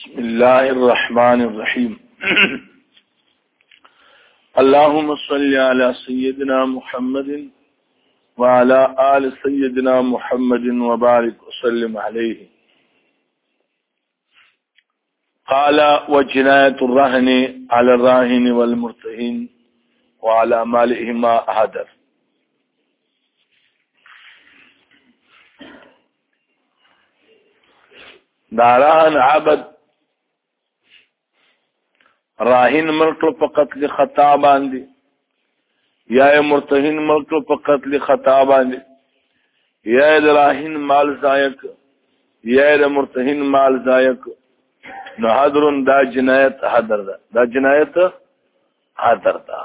بسم الله الرحمن الرحيم اللهم صل على سيدنا محمد وعلى آل سيدنا محمد وبارك وسلم عليه. قال وجناية الرهن على الراهن والمرتهن وعلى مالهما هدر. داران عبد راهن ملکو په قتل خطا باندې یا مرتهن ملکو په قتل خطا باندې یا راهن مال زایق یا مرتهن مال زایق نو حدرن دا جنایت حدر ده. دا جنایت حدر ده.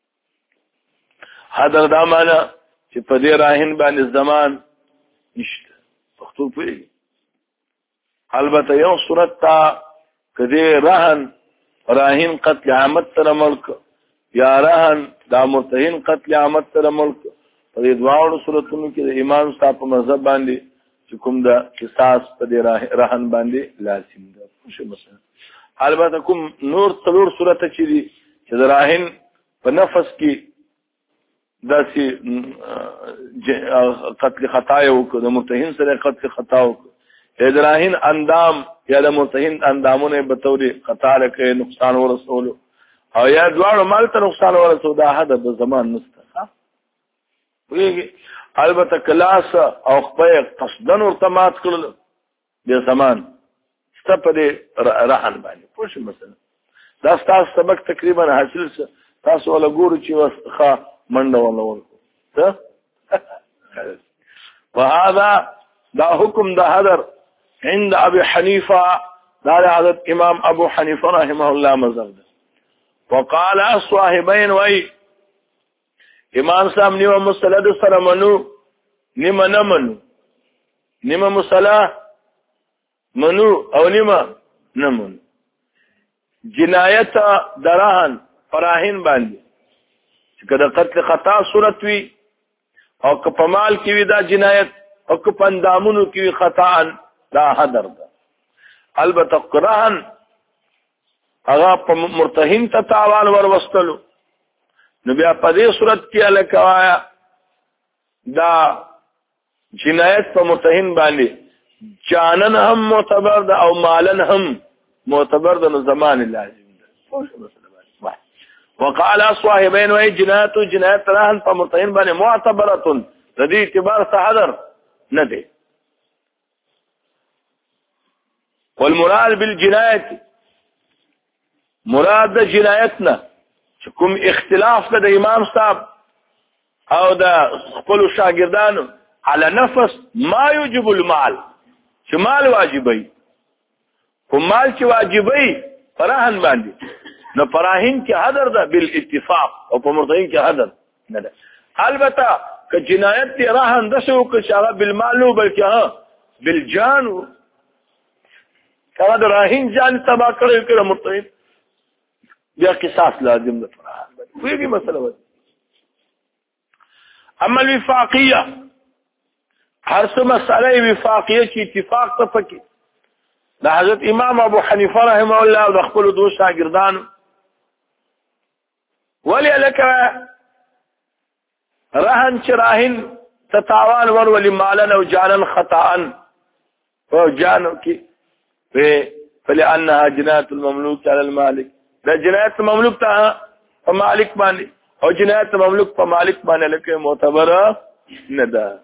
حدر دا معنی چې په دې راهن باندې زمان نشته. پښتو پوهیږي. البته یو صورت تا کدی راهن قتل عامد تر ملک یا راهن دا مرتهن قتل عامد تر ملک په دې دواړو صورتونو کې د امام صاحب په مذهب باندې چې کوم دا قصاص په دې راهن باندې لازم ده. څه مثلا البته کوم نور څلور صورت چې د راهن په نفس کې داسې قتل خطا یو د مرتهن سره قتل خطا وکړ د راهن اندام یا د مرتهن اندامونه به توري خطا لکه نقصان ورسول او یا دواړو مال ته نقصان ورسول دا حد د زمان نسته. ویږي البته کلاس او خپل قصدن ورتمات کړل د زمان ستپدې راهن باندې پوه مثلا دا تاسو سبق تقریبا حاصل څه تاسو ولا ګورو چې وسخه منډه ولا ورکو ته وهذا دا حکم د حذر عند ابي حنيفه دا حضرت امام ابو حنيفه رحمه الله مذهب ده. وقال صاحبين وای امام صاحب نیو مستند سره منو نیمه نه منو نیمه مصلا منو او نیمه نه منو جنایت درهن فراهن باندې چې کله قتل خطا صورت وي او که په مال کې وي دا جنایت او که په اندامونو کې وي خطا دا حدر ده. البته قرآن هغه په مرتهن ته تاوان وروستلو نو بیا په دې صورت کې الکوایا دا جنایت په مرتهن باندې جانن هم معتبر ده او مالن هم معتبر ده. نو زمان لازم ده. وقال صاحبين وای جنایت راهن په مرتهن باندې معتبره د دې اعتبار څخه حذر نه دی. والمراد بالجنايه مراد د جنایتنا چې کوم اختلاف د امام صاحب او د خپل شاګردانو على نفس ما يجب المال چې مال واجبي کوم مال چې واجبي فراهن باندې نو فراهن کې حذر ده بالاتفاق او په مرتهن کې حذر نه ده. البته که جنایت راهن د شو که شغه بالمال نو بلکې ها بالجان کله د راهن جان تبا کړو مرتهن بیا قصاص لازم ده. ویږي مسله. اما الوفاقيه هر څه مسله وفاقيه چې اتفاق ته پکې د حضرت امام ابو حنیفه رحمه الله او د خپل دوه شاګردانو ولی لك رهن چې راهن تتاوان ور مالا او جانا خطا او جانو کې فلانها جنایت المملوک على المالک دا جنایت مملوک ته په مالک باندې او جنایت مملوک په مالک باندې لکه معتبره نه ده.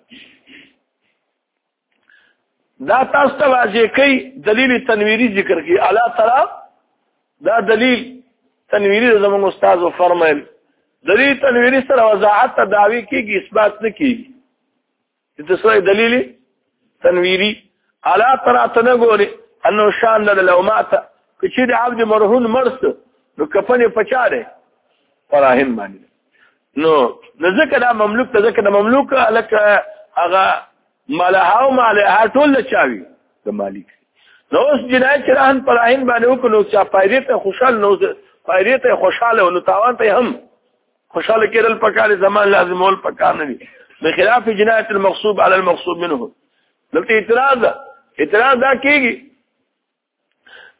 دا تاسو ته واضح کوي دلیل تنویری ذکر کی اعلی تعالی دا دلیل تنویری زموږ استاد فرمایل دلیل تنویری سره وضاحت دعوی کیږي اثبات نه کیږي. چې څه دلیل تنویری اعلی تعالی ته ګوري انه شان لو مات کچې د عبد مرهون مرس نو کفن پچاره فراهن باندې نو ذکر دا مملوک ته ذکر د مملوک الک هغه مالها او مالها ټول چاوي د مالک. نو اوس جنایت راهن فراهن باندې وکړو چې پایریت خوشاله نو پایریت خوشاله نو تاوان ته هم خوشاله کېدل پکاره زمان لازم ول پکار نه دي بخلاف جنایت المغصوب على المغصوب منه. دلته اعتراض دا کېږي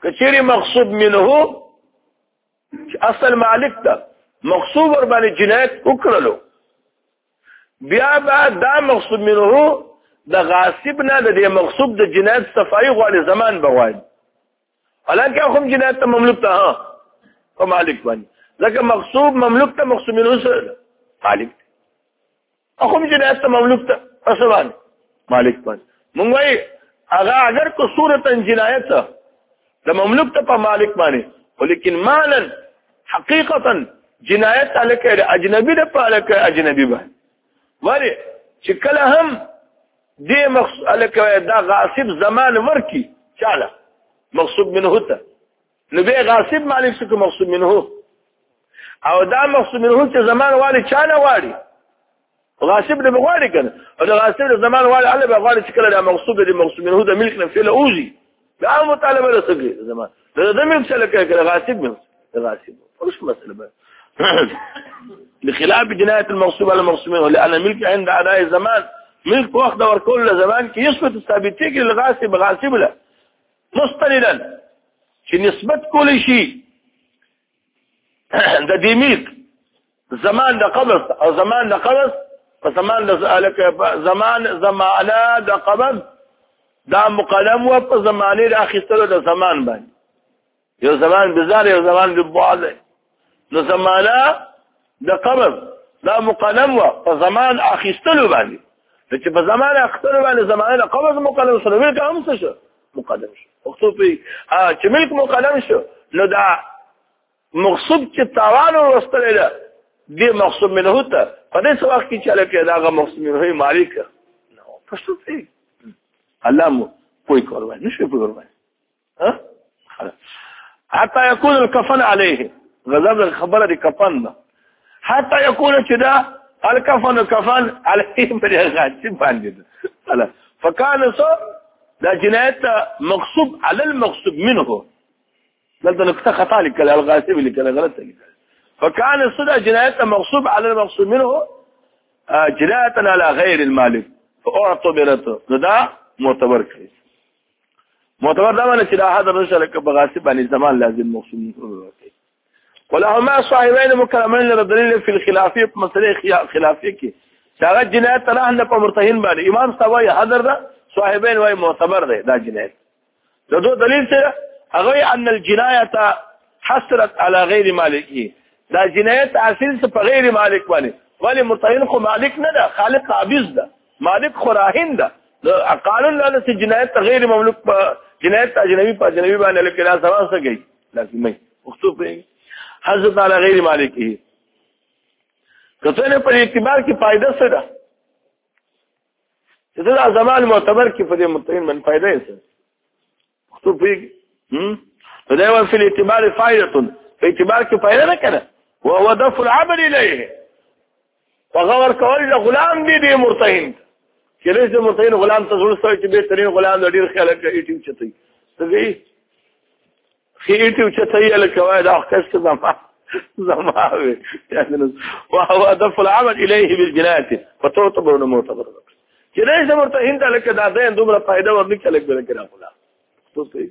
کچېری مغصوب منه اصل مالک ته مغصوب ور باندې جنایت وکړلو بیا بعد دا مغصوب منه د غاصب نه د مغصوب د جنایت صفای غواړي زمان بغواړي الان که هم جنایت ته مملوک ته ها او مالک باندې ځکه مغصوب مملوک ته مغصوب منه سره مالک هم جنایت ته مملوک ته اسوان مالک باندې مونږ وایي هغه اگر کو صورت جنایت د مملوک ته په مالک باندې ولیکن مالا حقیقتا جنایت الک اجنبی د پالک اجنبی باندې ولی چې کله هم دې مقصود الک دا غاصب زمان ورکی چاله مقصود منه ته نو به غاصب مالک څخه مقصود منه او دا مقصود منه چې زمان والی چاله والی غاصب دې بغواړي کنه او دا غاصب د زمان والی الله بغواړي چې کله دا مقصود دې مقصود منه د ملک نه فعل اوزي دا مطالبه رسېږي زمان دا ملک څه لکه غاصب منه غاصب وش مسألة بخلاف جناية المغصوب على المغصوب منه لأن الملك عند أداء الزمان ملك واخد وركل زمان كي يثبت الثابتيك للغاصب غاصب له مستندا في نسبة كل شيء ده دي ملك زمان ده قبض أو زمان ده قبض فزمان ده زمانه ده قبض ده مقدم وزمانه ده أخيستله ده زمان بان يو زمان بزار يو زمان ببعض نو زمانه د قبض دا مقدم و په زمان اخیستلو باندې چې په زمان اخیستلو باندې زمانه د قبض مقدم شو ملک هم څه شو مقدم شو مکتوب چې ملک مقدم شو نو دا مغصوب چې تاوان ورستل ده دې مغصوب منه ته په دې وخت کې چې لکه دا مغصوب منه مالک نو پښتو دی الله مو کوئی کوي نشي کوي ها حتى يكون الكفن عليه غضب الخبر دي كفن حتى يكون كده الكفن كفن عليه بالغاصب باندې فكان صار لا جناية مغصوب على المغصوب منه لذا نكتة خطأ لك الغاصب اللي كان غلط فكان صدى جناية مغصوب على المغصوب منه جناية على غير المالك فاعتبرته ده معتبر كويس معتبر ده معنی چې دا هذا الرجل كبغاصب عن الزمان لازم مغصوب منه ولهما صاحبين مكرمين للدليل في الخلافيه مساله خلافيه کې شاغت جنایت تراه په مرتهن باندې امام سوای حضر ده صاحبين وای معتبر ده دا جنایت د دوه دلیل سره هغه ان الجنايه حصرت على غير مالکه دا جنایت اصل څه په غیر مالک باندې ولی مرتهن خو مالک نه ده خالق قابض ده مالک خو راهن ده قانون لاله چې جنایت غیر مملوک جنایت اجنبی په اجنبی باندې لکه لا سوا سګي لازمي مخطوب حضرت على غیر مالکی کته نه پر اعتبار کی فائدہ څه ده چې دا زمان معتبر کی په دې متعین من فائدہ څه مخطوب دا یو په اعتبار فائدہ په اعتبار کی فائدہ نه کنه وهو دفع العمل اليه وغور کول غلام دې مرتهن چې لږ مرتهن غلام ته زړه سوي چې به ترين غلام د ډیر خیال کوي چې چتي څه خيرتي وشتي الكواد اخكس زماوي يعني وهو دفع العمل اليه بالجنايه فتعتبر معتبر جنايه مرتهن ده لك ده دومره فائده ورنك لك بالكلام ولا تصي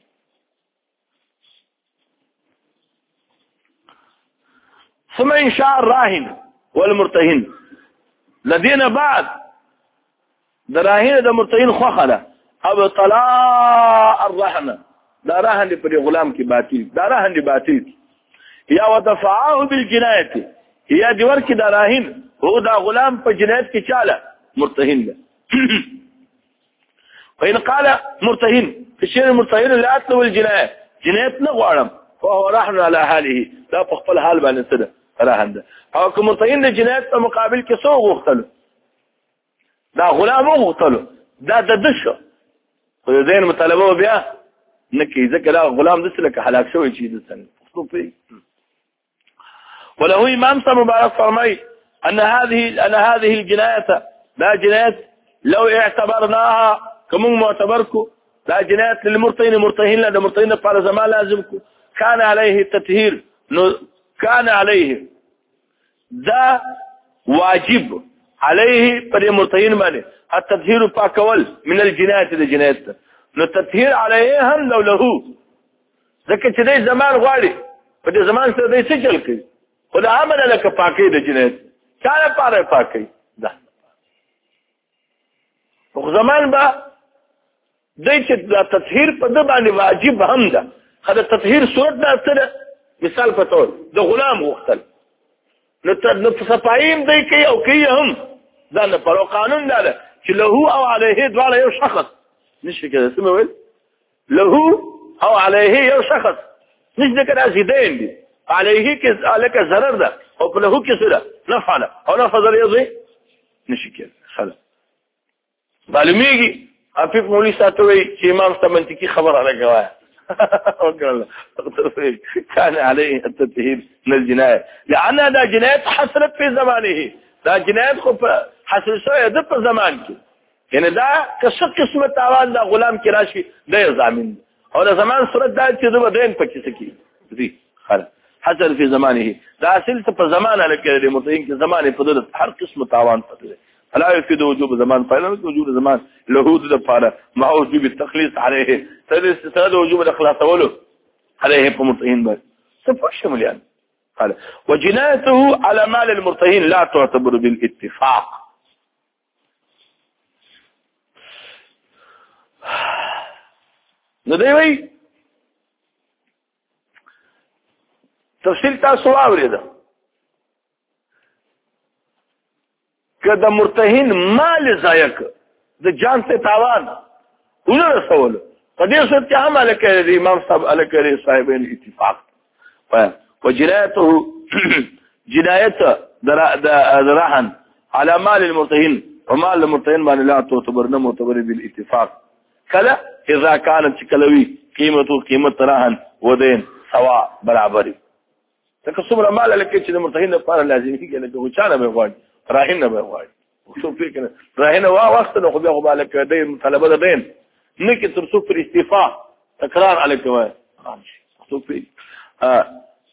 ثم انشاء الراهن والمرتهن الذين بعد دراهن ده مرتهن خوخله اب طلاء الرحمه دا راهن دی پر غلام کی باطل دا راهن دی باطل یا ودفعه بالجنایه یا دی ور کی دا راهن هو دا غلام په جنایت کې چاله مرتهن ده وان قال مرتهن فشير مرتهن لا اطلب الجنایه جنایت نه غواړم فهو راهن على حاله دا په خپل حال باندې څه ده راهن ده او کوم مرتهن د جنایت په مقابل کې څو غوښتل دا غلام غوښتل دا د دشو خو دین مطالبه بیا نكي ذكر غلام دسلك حلاك شوي شيء دسن مخطوب وله امام مبارك فرمي ان هذه الجنايه لا جنايه لو اعتبرناها كم معتبركم لا جنايه للمرتهن مرتهن لا مرتهن على زمان لازمكم كان عليه التطهير كان عليه ذا واجب عليه پر مرتهن باندې التطهير باكول من الجنايه للجنايه نو تطهير عليه هم لو له ځکه چې دی زمان غواړي په دې زمان سره دی څه چل کوي خو د عمله لکه پاکۍ د جنایت چا لپاره پاکۍ ده خو زمان به دی چې دا تطهیر په ده باندې واجب هم ده خو د تطهیر صورت دا څه ده مثال په طور د غلام غوښتل نو صفایي هم دی کوي او کوي هم دا نه پر قانون دا ده چې له او علیه دواړه یو شخص نشي کېدای څه مې ویل له او علیه یو شخص نشي کېدای زیدین دي علیه کې الک ضرر ده او په له کې سره نفع ده او نفع ضرر یوځي نشي کېدای خلاص معلومیږي عفیف مولوی ساتوي چې امام ته منطقي خبر راغوایا كان عليه التطهير من الجناية لأن هذا جناية حصلت في زمانه دا جناية حصل شوية ده في زمانك يعني دا كشق قسم تاوان دا غلام کی راشي دا يزامن او دا زمان صورت دا چې دو بدين پکې سکی دي خلاص حصل في زمانه دا اصل ته په زمانه لکه د متین کې زمانه په دغه هر قسم تاوان پته فلا يفيد وجوب زمان فلا وجوب زمان له د لپاره مع وجوب التخليص عليه سند وجوب الاخلاص ولو عليه په متین باندې څه شامل يعني قال وجنايته على مال المرتهن لا تعتبر بالاتفاق نو دی وی تفصیل تاسو واورید که د مرتهن مال ضایع د جان ته تاوان ورسول په دې صورت کې هم الکه امام صاحب الکه صاحبین اتفاق وجنايته جنايته درهن على مال المرتهن ومال المرتهن باندې لا تعتبر نه معتبر بالاتفاق کله اذا كانت كلوي قيمته قيمه رهن ودين سواء برابر تک څومره مال لکه چې د مرتهن لپاره لازمي کې لکه وچانه به غواړي راهن به غواړي شو فکر راهن وخت نو خو به بالک دین طلبه ده دین نه کې تر څو پر استعفاء تکرار علیک وای شو فکر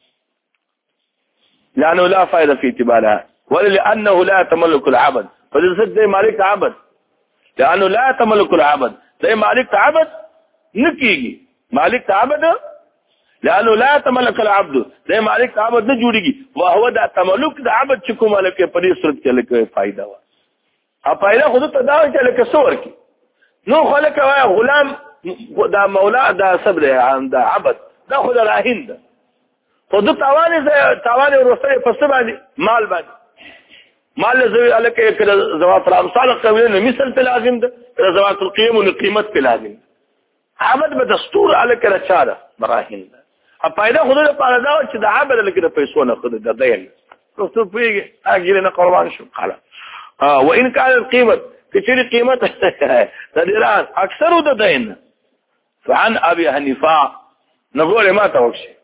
لانه لا فائده في اعتبارها ولانه لا تملك العبد فذلك ده مالك عبد لانه لا تملك العبد ده مالك عبد نکیږي مالک عبد لانه لا تملك العبد ده مالک عبد نه جوړيږي وهو ده تملك د عبد چې کوم لکه په دې صورت کې لکه فائدہ و ا فائدہ خود ته دا چې لکه سور کې نو خلک وای غلام دا مولا دا صبر عند عبد دا خود راهین ده خود توان ورسره فسبه مال باندې مال زوی الکه کله زوات الامثال قبل مثل په لازم ده زوات القيم والقيمت په لازم عبد به دستور الکه رچاره براهین ده ا فائدہ خود له پاره دا چې د عبد لکه پیسو نه خود د دین نو پیږي اګیره نه قربان شو قال وان كان القيمه کچری قیمت تدیران اکثر د دین فعن ابي حنیفه نقول ما توشي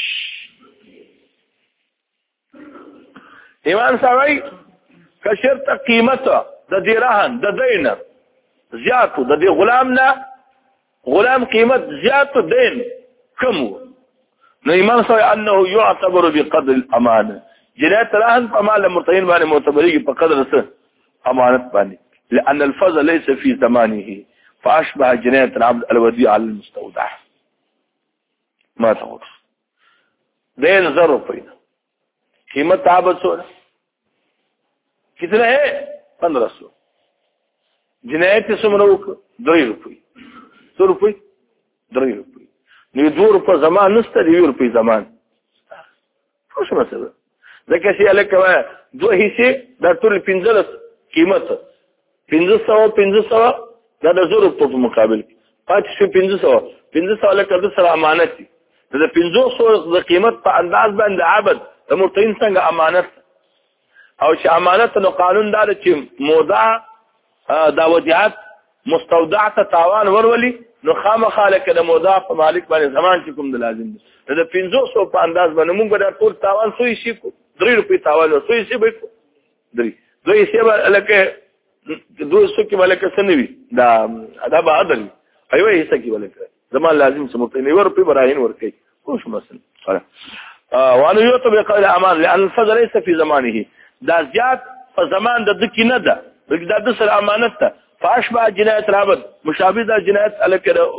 ایمان سوي کشرت قیمته د دیرهن د دین زیاتو د دی غلام نه غلام قیمت زیاتو دین کم نو ایمان سوي انه يعتبر بقدر الامانه جنایت رهن په مال مرتهن باندې معتبري په قدر څه امانت باندې لان الفضل ليس في زمانه فاشبه جنايه العبد الوديع على المستودع ما تقول دين ظرف هنا قيمه عبد سوره कितना है 1500 جنايه سمروك 3 روپۍ 100 روپۍ 3 روپۍ نو 2 روپۍ زمان نشته 2 روپۍ زمان څه مسله ځکه چې الکه دوه حصے د ټول 15 قیمت 1500 دا د 100 روپۍ په مقابل پاتې شو 1500 لکه د سره امانت دي د 500 د قیمت په انداز باندې عبد د مرتهن څنګه امانت او چې امانت نو قانون دار چې مودع دا ودیعت مستودع ته تاوان ورولي نو خامخا لکه د مودع په مالک باندې زمان چې کوم د لازم دي د 500 په انداز باندې موږ به ټول تاوان سوي شي 3 روپۍ تاوان سوي شي به 3 به لکه 200 کې ولکه سنوي دا ادب عدل ایوه هیڅ کې ولکه زمان لازم سمته نه ور په براهین ور کوي خوش مثلا وانه يعتبر بقدر الامان لان الفضل ليس في زمانه دا زیات په زمان د دکی نه ده دا د سره امانت ده فاشبه جنایت العبد مشابه د جنایت الکه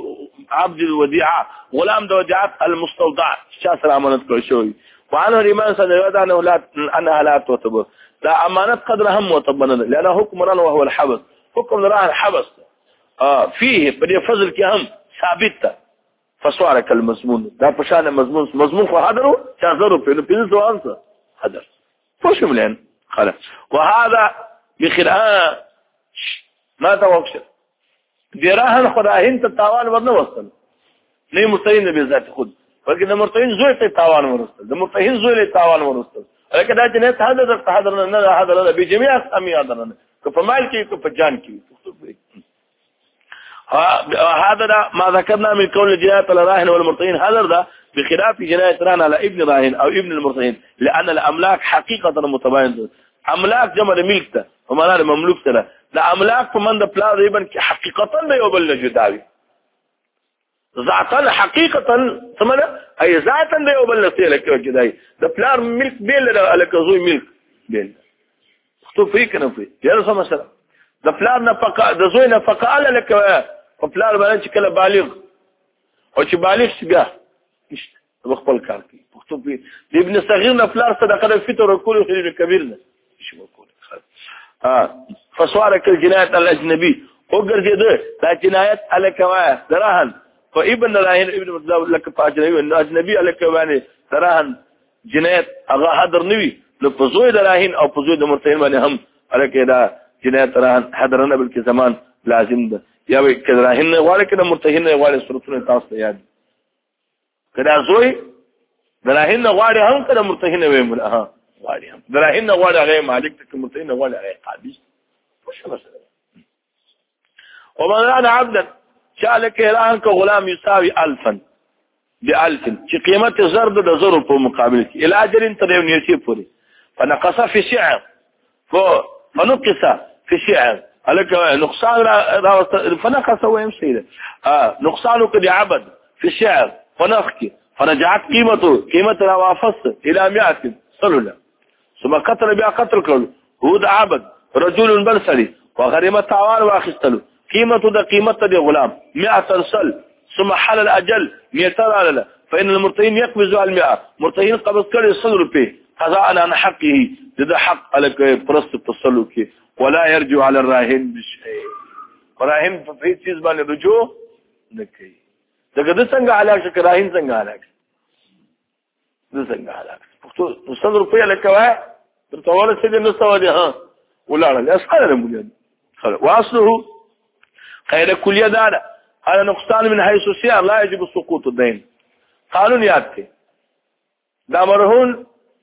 عبد الوديعه غلام د وديعت المستودع چا سره امانت کړی شوی وعنه الإمام صدق أنها لا تعتبر لا أمانة قدر هم معتبرة لأنه حكم ران وهو الحبس حكم ران الحبس فيه بدي فضل كهم ثابتة فسوارك المضمون لا بشان مضمون فهدروا شازروا في سوانسا هدر فوش ملين خلاص وهذا بخلاف ما توقف دراهن خداهن تتاوان ورنه وصل ليه مستعين بذات خود بلکې د مرتهین زوی ته تاوان ورسته د مرتهین زوی له تاوان ورسته لکه دا جنایت حاضر نه حاضر به جميع اسامي حاضرنه که په مال کې که په جان کې هذا ما ذكرنا من قول جناية الراهن والمرتهين هذا ده بخلاف جناية الراهن على ابن الراهن او ابن المرتهين لان الاملاك حقيقه متباينه املاك جمع ملك ومعنى مملوك سره دا املاك په من د پلا ریبن کې حقیقتا نه یو بل جداوي ذاتن حقیقتا سمجه ای ذاتن دی او بل نسیله کې کېدای د پلار ملک بیل الک زوی ملک بیل خطو فی کنه فی یاره سم سره د پلار نفقه د زوی نفقه الک په پلار باندې کله بالغ او چې بالغ شي بیا نشته خپل کار کوي خطو فی د ابن صغیر نه پلار صدقه فطر کول خلیل کبیر نه شي وکول فسوارك الجنايات الاجنبي وګرځي دا جنایت الک دراهن فابن راهن ابن مذاب لك فاجنبي اجنبي لك باندې تراهن جنایت هغه حاضر نوي نو فزوی دراهن او فزوی د مرتهن باندې هم الکه دا جنایت تراهن حاضرنه بلکې زمان لازم ده یا وي کراهن غواړي کله مرتهن غواړي صورتونه تاسو یاد کدا زوی دراهن غواړي هم کله مرتهن وي ها غواړي هم دراهن غواړي هغه مالک ته مرتهن غواړي هغه قابض وش مسله ومن انا عبدا شالك إيران كغلام يساوي ألفا بألف في قيمة زرد ده زر في مقابلك إلى أجل تريون يسيبوري فنقص في شعر فنقص في شعر عليك نقصان فنقص ويمسيله نقصانه قد عبد في شعر فنخكي فرجعت قيمة روافص إلى 100 صلولة ثم قتل بها قتل كله هو ده عبد رجل بلسلي وغريمة تعوان واخستله قيمة ده قيمة ده غلام 100 صل ثم حل الأجل 100 على فإن المرتهين يقبض على 100 مرتهين قبض كل صدر به قضاء عن حقه ده حق على برست التصلك ولا يرجع على الراهن بشيء راهن في چیز باندې رجوع نکي دغه څنګه علاج راهن څنګه علاج ده څنګه علاج پښتو صدر په لکه تر ټول څه نه سوادي ها ولاړ له اسخره موږ خلاص واصله قاعده کلیه ده على نقصان من حيث السعر لا يجب سقوط الدين قانون یاد کړئ دا مرهون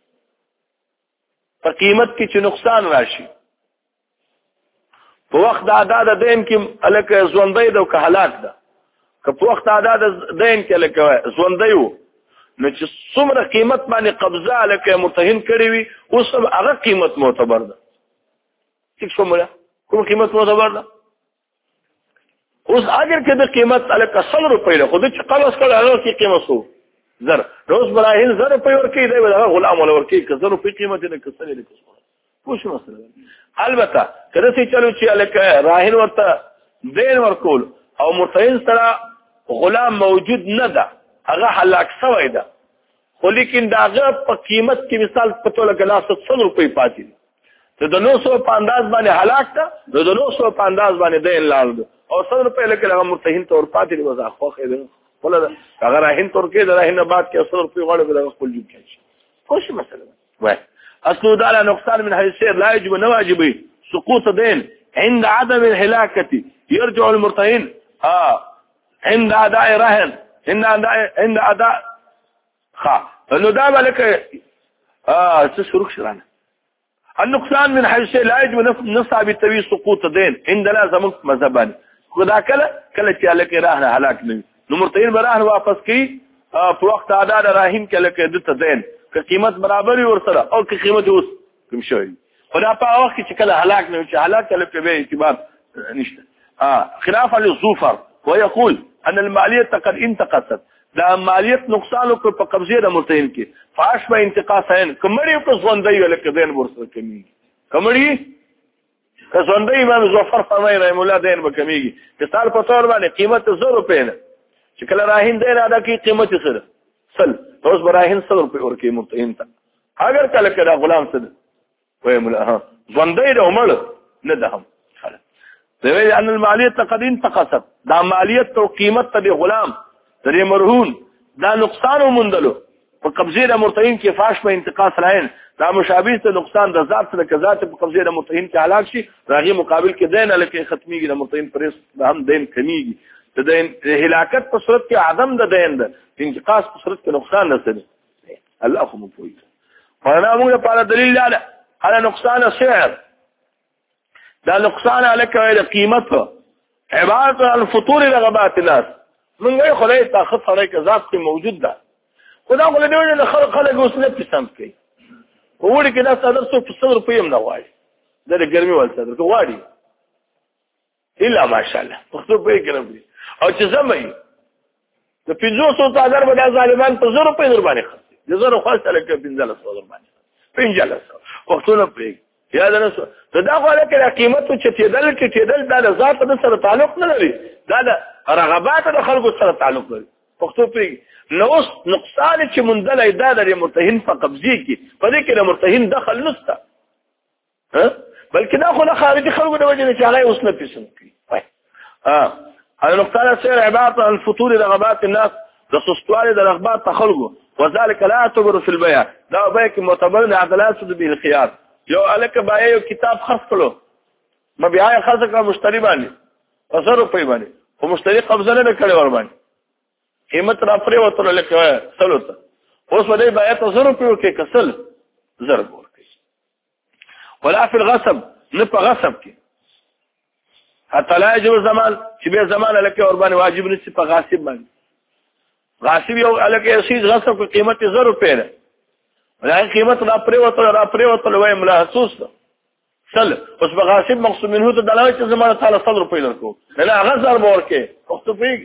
په قیمت کې چې نقصان راشي په وخت د ادا د دین کې الکه ژوندۍ ده او که هلاک ده که په وخت ادا د دین کې الکه ژوندۍ وو نو چې څومره قیمت باندې قبضه الکه مرتهن کړی وي اوس هغه قیمت معتبر ده څه کومه کوم قیمت معتبر ده اوس اگر کې د قیمت الکه 100 روپۍ له خو د چې قبض کړه هغه کې قیمت سو زر روز براهین زر روپۍ ورکې دی هغه غلام ولا ورکې که زر روپۍ قیمت نه کسره نه پوښ مسله البته کله چې چلو چې الکه راهین ورته دین ورکول او مرتهن سره غلام موجود نه ده هغه هلاک شوی ده خو لیکن داغه په قیمت کې مثال پته لګلا 100 روپۍ پاتې ته د 900 په انداز باندې هلاک ده د 900 په انداز باندې دین لاړ او 100 روپۍ لکه مرتهن تور پاتې دی وځه خو خیر ولا هغه راهین تور کې د راهین بعد کې 100 روپۍ غواړي بل خپل جوړ کړي خوش مسله وای اصل ده على نقصان من حيث السير لا يجب نواجب سقوط دين عند عدم الهلاكه يرجع المرتهن عند اداء رهن عند اداء انه ده بالك تسرق شرانه النقصان من حيث لا يجب نصاب بالتوي سقوط دين عند لازم مذهبان خدا کله چې الکه راهن هلاک نه نو مرتهن براهن واپس کی په وخت ادا راهن کله کې دته دین که قیمت برابر ور سره او که قیمت اوس کوم شوی خدا په وخت چې کله هلاک نه چې هلاک کله په اعتبار نشته خلاف للظفر ويقول ان الماليه قد انتقصت دا مالیت نقصان په قبضه د مرتهن کې فاش به انتقاصین کمړی په ځوندۍ ولکه دین ورسره کمی کمړی که ځوندۍ امام ظفر فرمایي رحم الله دین به کمیږي مثال په تور باندې قیمت 100 روپے نه چې کله راهین دین ادا کی قیمت سره سل اوس براهین 100 روپے ورکی مرتهن ته اگر کله کله غلام سره وای مولا ها ژوندې د عمر نه دهم دوی ان المالیت قد انتقصت دا مالیت او قیمت ته غلام درې مرهون دا نقصان ومندلو په قبضه د مرتهن کې فاش په انتقاص راین دا مشابه ته نقصان د ذات سره کذات په قبضه د مرتهن کې هلاک شي راغي مقابل کې دین الکه ختميږي د مرتهن پرېس د هم دین کمیږي د دین هلاکت په صورت کې عدم د دین د انتقاص په صورت کې نقصان نشته الله خو مفوي فانا موږ لپاره دلیل لاله على نقصان السعر دا نقصان الکه د قیمت عبارت عن فطور رغبات الناس موږ خدای طاقت سره کذات کې موجود ده خدا خو له دې نه خلک اوس نه پسند کوي وړي کې دا صدر څو په 100 روپۍ هم نه غواړي د ګرمي ول صدر کو غواړي الا ماشاءالله په 100 روپۍ کې نه او چې زمي د 500,000 باندې ظالمان په 100 روپۍ در باندې خرڅي د 100 خاص لکه 1500 باندې 1500 وختونه پرې یا دا نو دا خو لکه قیمت چې تیدل دا ذات سره تعلق نه لري دا د رغبات د خلکو سره تعلق لري پښتو پرې نو نقصان چې منزل ایدا د مرتهن په قبضه کې په دې کې د مرتهن دخل نشته ها بلکې دا خو د خارجي خلکو د وجه نه چې هغه اوس نه پېښن کوي ها نقطه سره عبارت عن فطور رغبات الناس د سستوالي د رغبات خلکو وذلك لا يعتبر في البيع دا بيع کې معتبر نه عدالت به الخيار یو الک بای یو کتاب خرڅ کړو مبيع خرڅ کړ مشتری باندې 100 روپۍ باندې او مشتری قبضه نه کړي ور باندې قیمت را پرې وته لکه سلو ته اوس باندې باید 100 روپۍ کې کسل ضرب ورکړي ولا في الغصب نه په غصب کې حتی لا يجوز زمان چې به زمان لکه ور باندې واجب نشي په غاصب باندې غاصب یو لکه شي غصب په قیمت 100 روپۍ ده ولکه قیمت را پرې وته وای ملاحظوس سل اوس په غاصب مقصود منه ته دلایل چې زمان تعالی 100 روپۍ لرکو نه غصب ورکړي وخت پیږي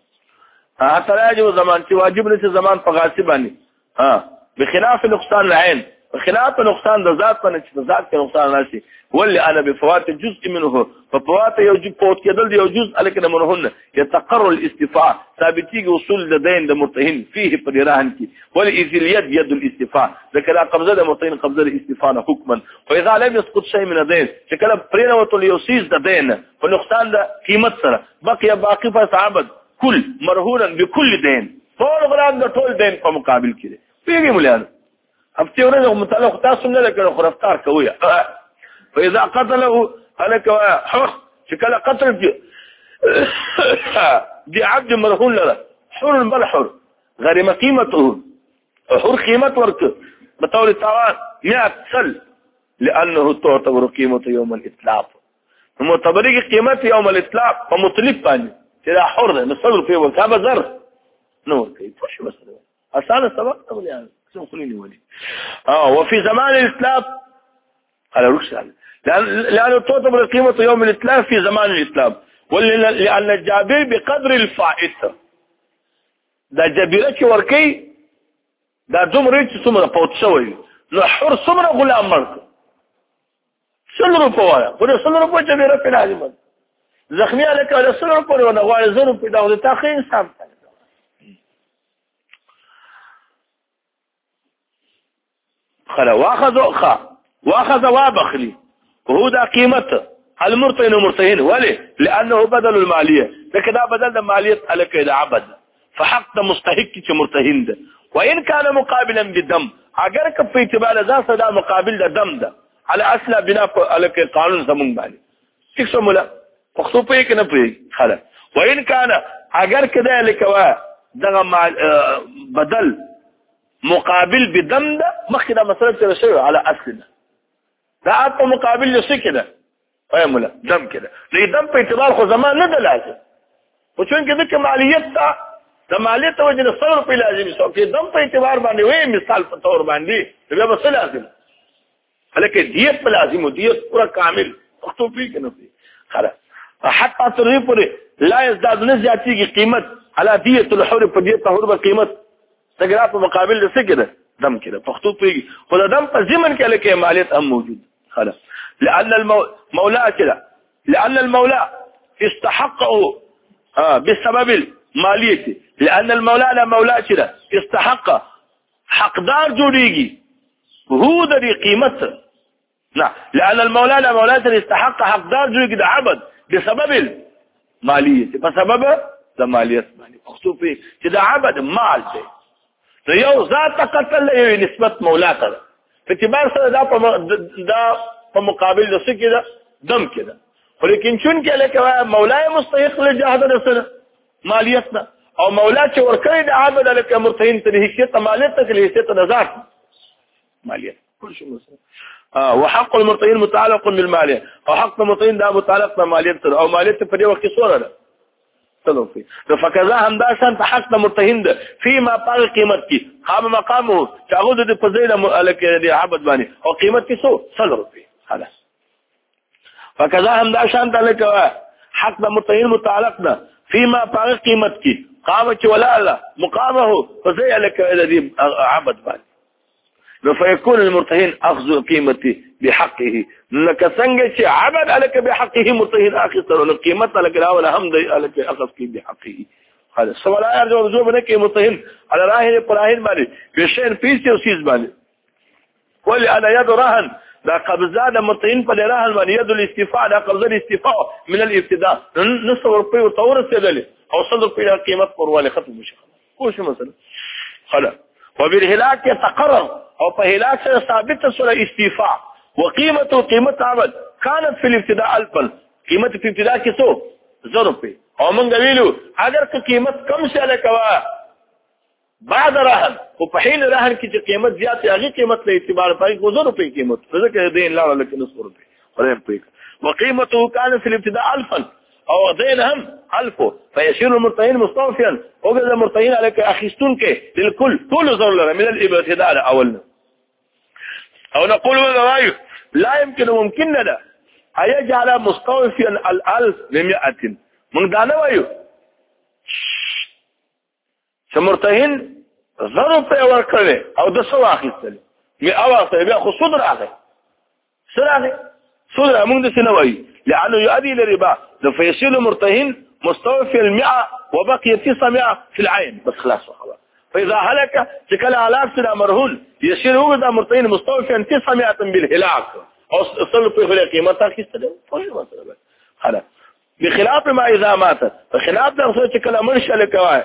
حتی لا يجوز زمان چې واجب نشي زمان په غاصب باندې بخلاف نقصان العين بخلاف نقصان د ذات باندې چې د ذات کې نقصان راشي ولي انا بفوات جزء منه ففوات يوجب فوت کېدل یو جزء الکه منهن يتقر الاستفاء ثابتيږي اصول د دین د مرتهن فيه په رهن کې ولي اذ اليد يد الاستفاء ذکر قبضه د مرتهن قبضه الاستفاء حکما واذا لم يسقط شيء من الدين چې کله پرېنه وته یوسیز د دین په نقصان د قیمت سره باقي فصعبد كل مرهونا بكل دين ټول غلام د ټول دین په مقابل کې پیږي مولیان هفته ورځ متعلق تاسو نه لکه خو رفتار کوي فاذا قتله هلك حر شكل قتل دي عبد مرهون له حر بل حر غير قيمته حر قيمه ورك بطول الثوان 100 سل لانه تعتبر قيمته يوم الاطلاق معتبره قيمه يوم الاطلاق ومطلق باندې چې حر ده مصدر فيه وكابه زر نور کوي څه مسله اسانه سبق ته يعني څو خليني ولي وفي زمان الاسلام على رخصه لأنه تعتبر قيمة يوم الإسلام في زمان الإسلام لأن الجابر بقدر الفائت دا جابره چې ورکی دا دومره چې څومره پوت شوی نو حر څومره غلام مرک 100 روپۍ وایا په 100 روپۍ جابره په لازم زخمی الک له 100 روپۍ ونه غواړي 100 روپۍ دا د تاخیر حساب خلا واخذ وابخلي وهو دا قيمته المرتهن مرتهن وليه لانه بدل الماليه لكن دا بدل الماليه على كده عبد فحق مستحق كمرتهن ده وان كان مقابلا بالدم اگر که په اعتبار ذات دا مقابل د دم ده على اصل بنا على قانون زمون باندې څه سمولا پښتو په کې نه پری خلا وان كان اگر کده لکوا دغه بدل مقابل بدم ده مخکې دا مسله تر شوی على اصل دا په مقابل څه کده وای مولا دم کده لې دم په اعتبار خو زمان نه ده لازم او چون کې د مالیت ته د مالیت وجه 100 روپۍ لازم شو چې دم په اعتبار باندې وې مثال په تور باندې بیا به څه لازم هلکه دیت په لازم او دیت پورا کامل پښتو پی کنه خلاص حتی تر پورې لا يزداد نه زیاتېږي قیمت على دیت الحر په دیت الحر په قیمت تګرا په مقابل څه کده دم كده پښتو پیږي خو د دم په ضمن کې لکه مالیت هم موجود خلاص لأن المولى كده لأن المولى استحقه بسبب ماليه لان المولى مولا چره استحق حقدار جوړيږي هو د قیمت نه لان المولى مولا استحق حقدار جوړيږي د عبد بسبب الماليه په سبب د مالیت باندې خصوصي چې د عبد مال دی نو یو ذات قتل له نسبت مولا ته په اعتبار سره دا په مقابل د څه کې ده دم کې ده ولیکن چون کې لکه مولا مستحق له جهاد سره مالیت نه او مولا چې ورکړي د عبد لکه مرتهن ته هیڅ مالیت ته هیڅ نظر مالیت كل شيء مثلا وحق المرتهن متعلق بالماليه او حق المرتهن ده متعلق بالماليه او ماليه په دې وخت کې سوره ده تلوفي فكذا هم دا شان حق المرتهن ده فيما باغ قیمت کی قام مقامه تعود د فضیله ملک دی عبد باندې او قیمت کې سو سلوفي خلاص فكذا هم دا شان لك حق المرتهن متعلق ده فيما باغ قیمت کی قام چې ولا مقامه فضیله الذي عبد باندې فيكون المرتهن اخذ قيمته بحقه لك څنګه چې عبد عليك بحقه مرتهن اخذ له قيمت لك ولا هم عليك اخذ بحقه هذا سوال ارجو رجوع بنه کې مرتهن على راهن براهن باندې بشين فيس او سيز باندې قول انا يد رهن دا قبضه د مرتهن په راهن باندې يد الاستيفاء دا قبضه الاستيفاء من الابتداء نصور په تور رسیدل او صدر په قیمت پر ول ختم شي کوم مثلا خلاص وبالهلاك يتقرر او په هلاك سره ثابت سره استيفاء وقيمته قيمه عمل كانت في الابتداء الفا قيمه في ابتداء کې څو ضرب او موږ ویلو اگر که قیمت کم شاله کوا بعد رهن او په حين رهن کې چې قیمت زیات هغه قیمت له اعتبار پای کو ضرب قیمت ځکه دین لا لکه نصف روپے ورم پې وقيمته كانت في الابتداء الفا او دين هم الفو فيصير المرتهن مستوفيا وجد المرتهن عليك اخيستون کې للكل كل ضرر من الابتداء اولنا او نقول ولا لا يمكن ممكننا ايجعل مستوفيا الالف ب100 من دا نه وایو چې مرتهن ضرر په ورکړي او د څو اخیستل می اواخه بیا خو صدر راغی سره صدر موږ د څه نه وایو لانه يؤدي الى الربا فيصير مرتهن مستوفي 100 وبقي 900 في العين بس خلاص وخلاص فاذا هلك شكل علاق سنا مرهون يصير هو ذا مرتهن مستوفي 900 بالهلاك او اصل في قيمتها كيستله مثلا خلاص بخلاف ما اذا مات فخلاف ده شكل منشأ لكواي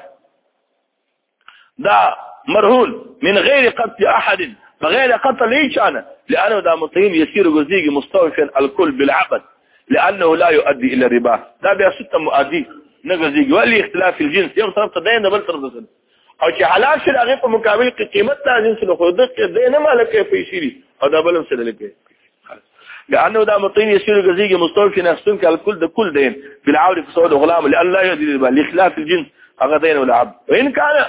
ده مرهون من غير قتل احد فغير قتل ليش انا لانه ده مرتهن يصير جزيء مستوفي الكل بالعقد لانه لا يؤدي الى الربا ده بیا ست مؤدي نغزيږي ولي اختلاف الجنس یو طرف ته دین بل طرف ته او چې حلال شي هغه په مقابل کې قیمت ته جنس له خود کې دین مالکه پیسې او دا بل سره لګي لانه ده مطين يصير جزيء مستوفي نفسهم كالكل ده كل دين بالعود في صعود غلام لان لا يؤدي الى الربا لاختلاف الجنس هغه دین ولا عبد وان كان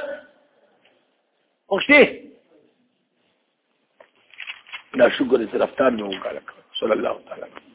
وختي لا شكر لرفتان نو قالك صلى الله تعالى